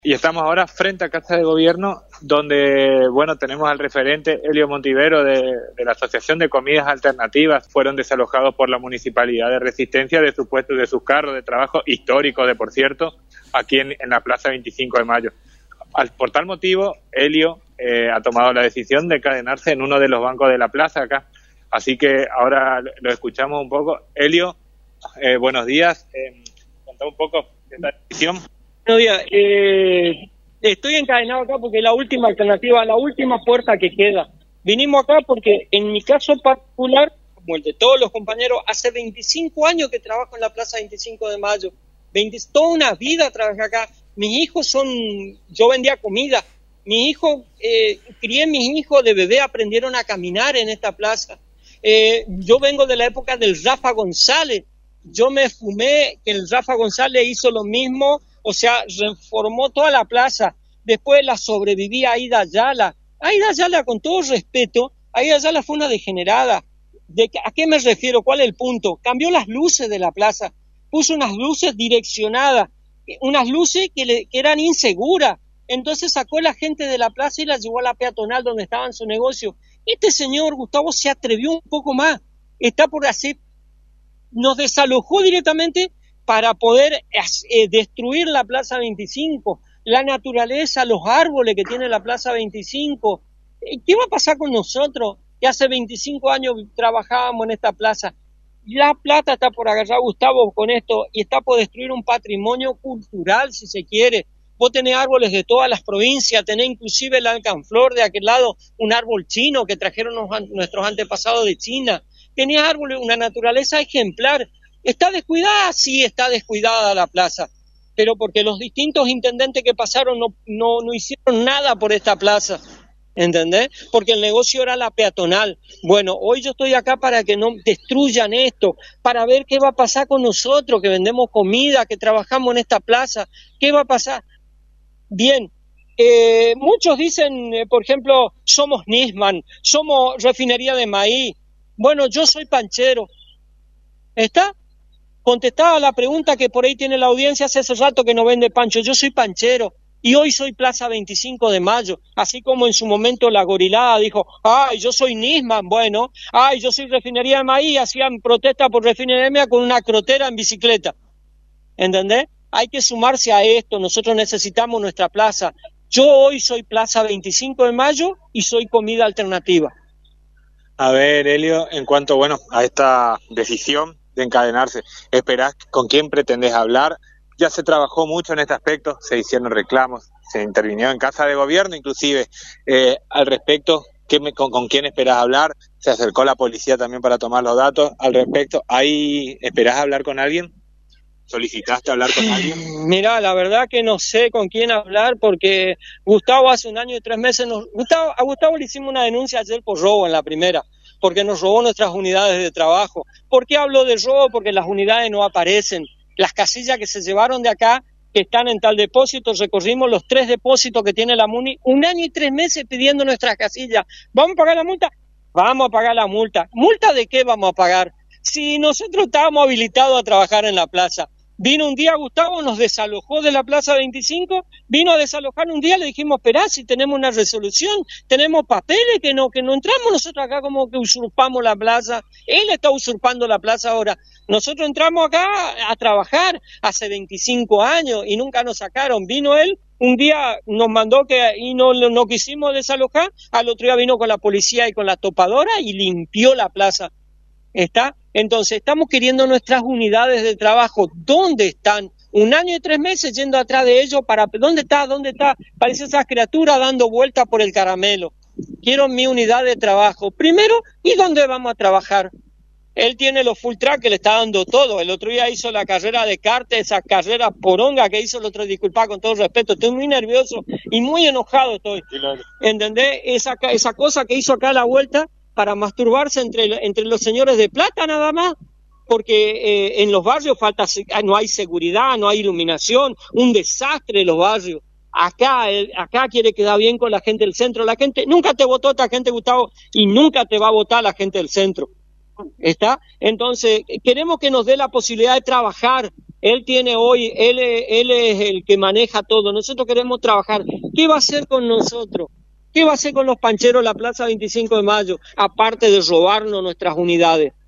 Y estamos ahora frente a Casa de Gobierno, donde, bueno, tenemos al referente Elio Montivero de la Asociación de Comidas Alternativas. Fueron desalojados por la Municipalidad de Resistencia de sus puestos, de sus carros de trabajo, históricos por cierto, aquí en la Plaza 25 de Mayo. Por tal motivo, Elio ha tomado la decisión de encadenarse en uno de los bancos de la plaza acá. Así que ahora lo escuchamos un poco. Elio, buenos días. Contá un poco de esta decisión. Buenos días. Estoy encadenado acá porque es la última alternativa, la última puerta que queda. Vinimos acá porque en mi caso particular, como el de todos los compañeros, hace 25 años que trabajo en la Plaza 25 de Mayo. Toda una vida trabajé acá. Mis hijos yo vendía comida. Crié mis hijos de bebé, aprendieron a caminar en esta plaza. Yo vengo de la época del Rafa González. Yo me fumé que el Rafa González hizo lo mismo. O sea, reformó toda la plaza. Después la sobreviví a Aida Ayala. Aida Ayala, con todo respeto, Aida Ayala fue una degenerada. ¿A qué me refiero? ¿Cuál es el punto? Cambió las luces de la plaza. Puso unas luces direccionadas, unas luces que eran inseguras. Entonces sacó a la gente de la plaza y la llevó a la peatonal donde estaba en su negocio. Este señor, Gustavo, se atrevió un poco más. Está por hacer... Nos desalojó directamente para poder destruir la Plaza 25, la naturaleza, los árboles que tiene la Plaza 25. ¿Qué va a pasar con nosotros que hace 25 años trabajábamos en esta plaza? La plata está por agarrar, Gustavo, con esto, y está por destruir un patrimonio cultural, si se quiere. Vos tenés árboles de todas las provincias, tenés inclusive el alcanflor de aquel lado, un árbol chino que trajeron nuestros antepasados de China. Tenés árboles, una naturaleza ejemplar. ¿Está descuidada? Sí, está descuidada la plaza, pero porque los distintos intendentes que pasaron no hicieron nada por esta plaza, ¿entendés? Porque el negocio era la peatonal. Bueno, hoy yo estoy acá para que no destruyan esto, para ver qué va a pasar con nosotros, que vendemos comida, que trabajamos en esta plaza. ¿Qué va a pasar? Bien, muchos dicen, por ejemplo, somos Nisman, somos refinería de maíz. Bueno, yo soy panchero. ¿Está? Contestaba la pregunta que por ahí tiene la audiencia hace rato que no vende pancho. Yo soy panchero y hoy soy Plaza 25 de Mayo, así como en su momento la gorilada dijo, ay, yo soy Nisman, bueno, ay, yo soy refinería de maíz, hacían protesta por refinería de maíz con una crotera en bicicleta. ¿Entendés? Hay que sumarse a esto, nosotros necesitamos nuestra plaza. Yo hoy soy Plaza 25 de Mayo y soy comida alternativa. A ver, Elio, en cuanto, bueno, a esta decisión de encadenarse, ¿esperás con quién pretendés hablar? Ya se trabajó mucho en este aspecto, se hicieron reclamos, se intervino en Casa de Gobierno, inclusive al respecto, ¿con quién esperás hablar? Se acercó la policía también para tomar los datos al respecto. ¿Ahí esperás hablar con alguien? ¿Solicitaste hablar con alguien? Mirá, la verdad que no sé con quién hablar porque Gustavo hace 1 año y 3 meses... A Gustavo le hicimos una denuncia ayer por robo en la primera, porque nos robó nuestras unidades de trabajo. ¿Por qué hablo de robo? Porque las unidades no aparecen. Las casillas que se llevaron de acá, que están en tal depósito, recorrimos los 3 depósitos que tiene la MUNI, 1 año y 3 meses pidiendo nuestras casillas. ¿Vamos a pagar la multa? Vamos a pagar la multa. ¿Multa de qué vamos a pagar? Si nosotros estábamos habilitados a trabajar en la plaza. Vino un día Gustavo, nos desalojó de la Plaza 25, vino a desalojar un día, le dijimos, esperá, si tenemos una resolución, tenemos papeles, que no entramos nosotros acá como que usurpamos la plaza, él está usurpando la plaza ahora. Nosotros entramos acá a trabajar hace 25 años y nunca nos sacaron. Vino él, un día nos mandó y no quisimos desalojar, al otro día vino con la policía y con la topadora y limpió la plaza. ¿Está? Entonces, estamos queriendo nuestras unidades de trabajo. ¿Dónde están? 1 año y 3 meses yendo atrás de ellos para... ¿Dónde está? Parece esas criaturas dando vueltas por el caramelo. Quiero mi unidad de trabajo. Primero, ¿y dónde vamos a trabajar? Él tiene los full track que le está dando todo. El otro día hizo la carrera de kart, esa carrera poronga que hizo el otro, disculpa con todo respeto, estoy muy nervioso y muy enojado estoy. ¿Entendés? Esa cosa que hizo acá a la vuelta para masturbarse entre los señores de plata nada más, porque en los barrios no hay seguridad, no hay iluminación, un desastre los barrios. Acá quiere quedar bien con la gente del centro. La gente nunca te votó esta gente, Gustavo, y nunca te va a votar la gente del centro. ¿Está? Entonces, queremos que nos dé la posibilidad de trabajar, Él tiene hoy, él es el que maneja todo. Nosotros queremos trabajar. ¿Qué va a hacer con nosotros? ¿Qué va a hacer con los pancheros de la Plaza 25 de Mayo? Aparte de robarnos nuestras unidades.